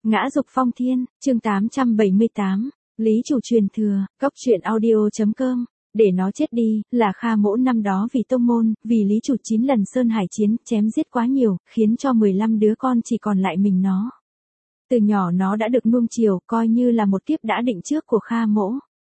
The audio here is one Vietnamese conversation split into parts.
Ngã dục phong thiên, chương 878, Lý chủ truyền thừa, góc truyện audio.com, để nó chết đi, là Kha Mỗ năm đó vì tông môn, vì Lý chủ 9 lần sơn hải chiến, chém giết quá nhiều, khiến cho 15 đứa con chỉ còn lại mình nó. Từ nhỏ nó đã được nuông chiều, coi như là một kiếp đã định trước của Kha Mỗ.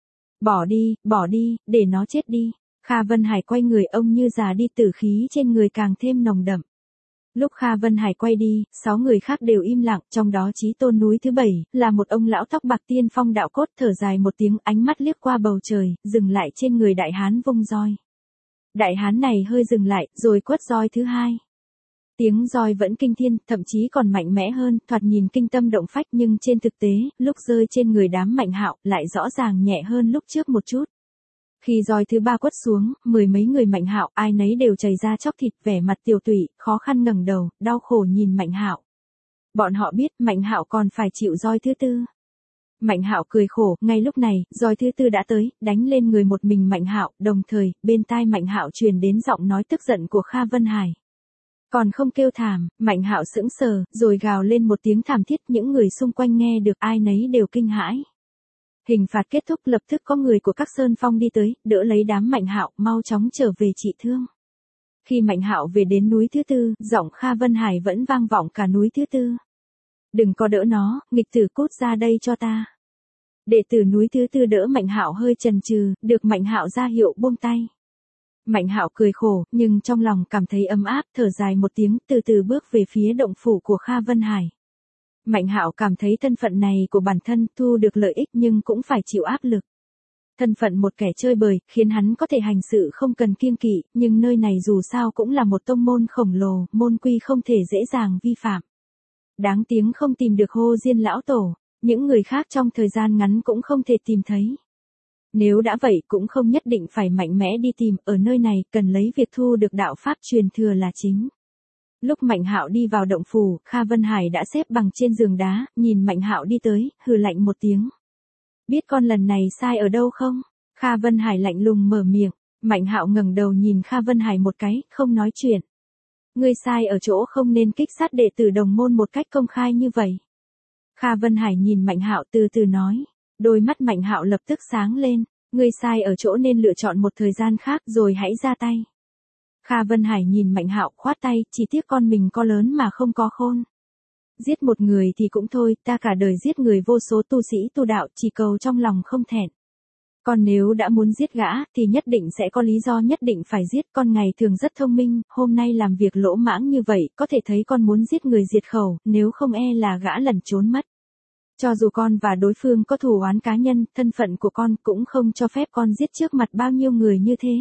Bỏ đi, để nó chết đi. Kha Vân Hải quay người, ông như già đi, tử khí trên người càng thêm nồng đậm. Lúc Kha Vân Hải quay đi, 6 người khác đều im lặng, trong đó Chí Tôn núi thứ 7, là một ông lão tóc bạc tiên phong đạo cốt, thở dài một tiếng, ánh mắt liếc qua bầu trời, dừng lại trên người đại hán vung roi. Đại hán này hơi dừng lại, rồi quất roi thứ hai. Tiếng roi vẫn kinh thiên, thậm chí còn mạnh mẽ hơn, thoạt nhìn kinh tâm động phách, nhưng trên thực tế, lúc rơi trên người đám Mạnh Hạo, lại rõ ràng nhẹ hơn lúc trước một chút. Khi roi thứ ba quất xuống, 10 mấy người Mạnh Hạo, ai nấy đều chảy ra chóc thịt, vẻ mặt tiều tụy, khó khăn ngẩng đầu, đau khổ nhìn Mạnh Hạo. Bọn họ biết Mạnh Hạo còn phải chịu roi thứ tư. Mạnh Hạo cười khổ, ngay lúc này, roi thứ tư đã tới, đánh lên người một mình Mạnh Hạo, đồng thời, bên tai Mạnh Hạo truyền đến giọng nói tức giận của Kha Vân Hải. Còn không kêu thảm, Mạnh Hạo sững sờ, rồi gào lên một tiếng thảm thiết, những người xung quanh nghe được, ai nấy đều kinh hãi. Hình phạt kết thúc, lập tức có người của các sơn phong đi tới, đỡ lấy đám Mạnh Hạo, mau chóng trở về trị thương. Khi Mạnh Hạo về đến núi thứ tư, giọng Kha Vân Hải vẫn vang vọng cả núi thứ tư. Đừng có đỡ nó, nghịch tử, cút ra đây cho ta. Đệ tử núi thứ tư đỡ Mạnh Hạo hơi chần chừ, được Mạnh Hạo ra hiệu buông tay. Mạnh Hạo cười khổ, nhưng trong lòng cảm thấy ấm áp, thở dài một tiếng, từ từ bước về phía động phủ của Kha Vân Hải. Mạnh Hạo cảm thấy thân phận này của bản thân thu được lợi ích nhưng cũng phải chịu áp lực. Thân phận một kẻ chơi bời, khiến hắn có thể hành sự không cần kiêng kỵ, nhưng nơi này dù sao cũng là một tông môn khổng lồ, môn quy không thể dễ dàng vi phạm. Đáng tiếng không tìm được Hô Diên lão tổ, những người khác trong thời gian ngắn cũng không thể tìm thấy. Nếu đã vậy cũng không nhất định phải mạnh mẽ đi tìm, ở nơi này cần lấy việc thu được đạo pháp truyền thừa là chính. Lúc Mạnh Hạo đi vào động phủ, Kha Vân Hải đã xếp bằng trên giường đá, nhìn Mạnh Hạo đi tới, hừ lạnh một tiếng. Biết con lần này sai ở đâu không? Kha Vân Hải lạnh lùng mở miệng, Mạnh Hạo ngẩng đầu nhìn Kha Vân Hải một cái, không nói chuyện. Ngươi sai ở chỗ không nên kích sát đệ tử đồng môn một cách công khai như vậy. Kha Vân Hải nhìn Mạnh Hạo từ từ nói, đôi mắt Mạnh Hạo lập tức sáng lên, ngươi sai ở chỗ nên lựa chọn một thời gian khác rồi hãy ra tay. Kha Vân Hải nhìn Mạnh Hạo khoát tay, chỉ tiếc con mình có lớn mà không có khôn. Giết một người thì cũng thôi, ta cả đời giết người vô số tu sĩ tu đạo, chỉ cầu trong lòng không thẹn. Còn nếu đã muốn giết gã, thì nhất định sẽ có lý do nhất định phải giết. Con ngày thường rất thông minh, hôm nay làm việc lỗ mãng như vậy, có thể thấy con muốn giết người diệt khẩu, nếu không e là gã lẩn trốn mất. Cho dù con và đối phương có thù oán cá nhân, thân phận của con cũng không cho phép con giết trước mặt bao nhiêu người như thế.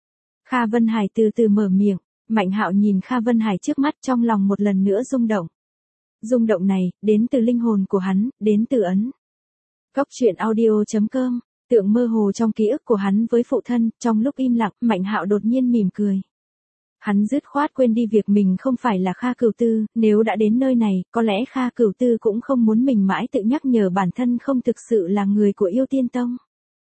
Kha Vân Hải từ từ mở miệng, Mạnh Hạo nhìn Kha Vân Hải trước mắt, trong lòng một lần nữa rung động. Rung động này, đến từ linh hồn của hắn, đến từ ấn. Góc truyện audio.com, tượng mơ hồ trong ký ức của hắn với phụ thân, trong lúc im lặng, Mạnh Hạo đột nhiên mỉm cười. Hắn dứt khoát quên đi việc mình không phải là Kha Cửu Tư, nếu đã đến nơi này, có lẽ Kha Cửu Tư cũng không muốn mình mãi tự nhắc nhở bản thân không thực sự là người của Yêu Tiên Tông.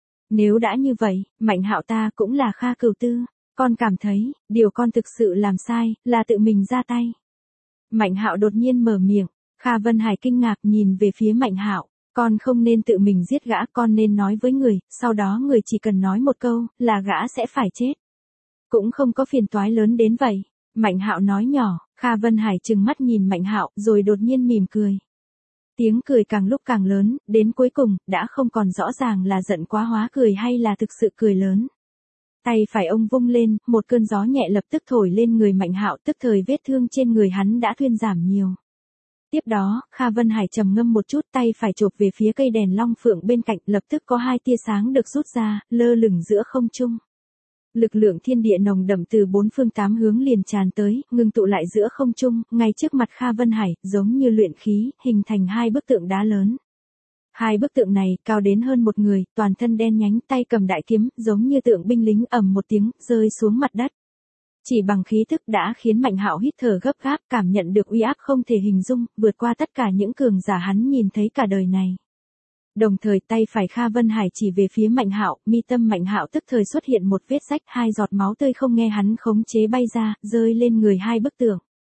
Nếu đã như vậy, Mạnh Hạo ta cũng là Kha Cửu Tư. Con cảm thấy, điều con thực sự làm sai, là tự mình ra tay. Mạnh Hạo đột nhiên mở miệng, Kha Vân Hải kinh ngạc nhìn về phía Mạnh Hạo, con không nên tự mình giết gã, con nên nói với người, sau đó người chỉ cần nói một câu, là gã sẽ phải chết. Cũng không có phiền toái lớn đến vậy. Mạnh Hạo nói nhỏ, Kha Vân Hải trừng mắt nhìn Mạnh Hạo, rồi đột nhiên mỉm cười. Tiếng cười càng lúc càng lớn, đến cuối cùng, đã không còn rõ ràng là giận quá hóa cười hay là thực sự cười lớn. Tay phải ông vung lên, một cơn gió nhẹ lập tức thổi lên người Mạnh Hạo, tức thời vết thương trên người hắn đã thuyên giảm nhiều. Tiếp đó, Kha Vân Hải trầm ngâm một chút, tay phải chộp về phía cây đèn long phượng bên cạnh, lập tức có 2 tia sáng được rút ra, lơ lửng giữa không trung. Lực lượng thiên địa nồng đậm từ 4 phương 8 hướng liền tràn tới, ngưng tụ lại giữa không trung, ngay trước mặt Kha Vân Hải, giống như luyện khí, hình thành 2 bức tượng đá lớn. 2 bức tượng này, cao đến hơn một người, toàn thân đen nhánh, tay cầm đại kiếm, giống như tượng binh lính, ầm một tiếng, rơi xuống mặt đất. Chỉ bằng khí thức đã khiến Mạnh Hạo hít thở gấp gáp, cảm nhận được uy áp không thể hình dung, vượt qua tất cả những cường giả hắn nhìn thấy cả đời này. Đồng thời tay phải Kha Vân Hải chỉ về phía Mạnh Hạo, mi tâm Mạnh Hạo tức thời xuất hiện một vết rách, 2 giọt máu tươi không nghe hắn khống chế bay ra, rơi lên người 2 bức tượng.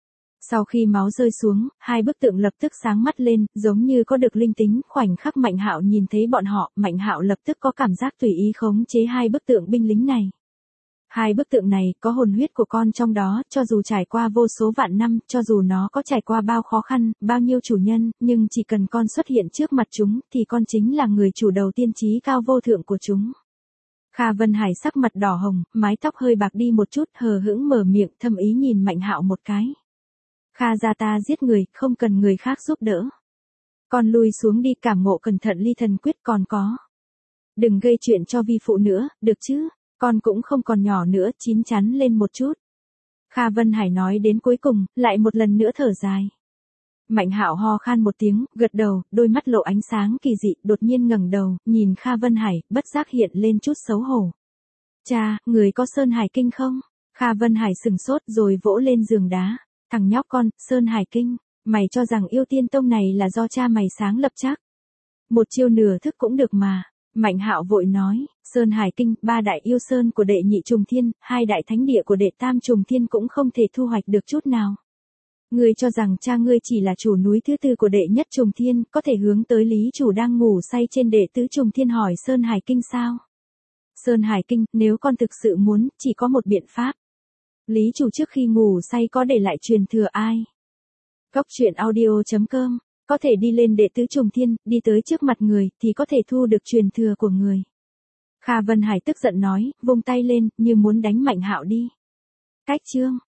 Sau khi máu rơi xuống, hai bức tượng lập tức sáng mắt lên, giống như có được linh tính, khoảnh khắc Mạnh Hạo nhìn thấy bọn họ, Mạnh Hạo lập tức có cảm giác tùy ý khống chế hai bức tượng binh lính này. Hai bức tượng này có hồn huyết của con trong đó, cho dù trải qua vô số vạn năm, cho dù nó có trải qua bao khó khăn, bao nhiêu chủ nhân, nhưng chỉ cần con xuất hiện trước mặt chúng, thì con chính là người chủ đầu tiên trí cao vô thượng của chúng. Kha Vân Hải sắc mặt đỏ hồng, mái tóc hơi bạc đi một chút, hờ hững mở miệng, thâm ý nhìn Mạnh Hạo một cái. Kha gia ta giết người, không cần người khác giúp đỡ. Con lui xuống đi, cảm ngộ cẩn thận ly thần quyết, còn có. Đừng gây chuyện cho vi phụ nữa, được chứ, con cũng không còn nhỏ nữa, chín chắn lên một chút. Kha Vân Hải nói đến cuối cùng, lại một lần nữa thở dài. Mạnh Hạo ho khan một tiếng, gật đầu, đôi mắt lộ ánh sáng kỳ dị, đột nhiên ngẩng đầu, nhìn Kha Vân Hải, bất giác hiện lên chút xấu hổ. Cha, người có Sơn Hải Kinh không? Kha Vân Hải sừng sốt rồi vỗ lên giường đá. Thằng nhóc con, Sơn Hải Kinh, mày cho rằng Yêu Tiên Tông này là do cha mày sáng lập chắc? Một chiêu nửa thức cũng được mà. Mạnh Hạo vội nói, Sơn Hải Kinh, 3 đại yêu sơn của đệ nhị trùng thiên, 2 đại thánh địa của đệ tam trùng thiên cũng không thể thu hoạch được chút nào. Ngươi cho rằng cha ngươi chỉ là chủ núi thứ tư của đệ nhất trùng thiên, có thể hướng tới lý chủ đang ngủ say trên đệ tứ trùng thiên hỏi Sơn Hải Kinh sao? Sơn Hải Kinh, nếu con thực sự muốn, chỉ có một biện pháp. Lý chủ trước khi ngủ say có để lại truyền thừa ai? Góc truyện audio.com, có thể đi lên đệ tứ trùng thiên, đi tới trước mặt người, thì có thể thu được truyền thừa của người. Kha Vân Hải tức giận nói, vung tay lên, như muốn đánh Mạnh Hạo đi. Cách chương.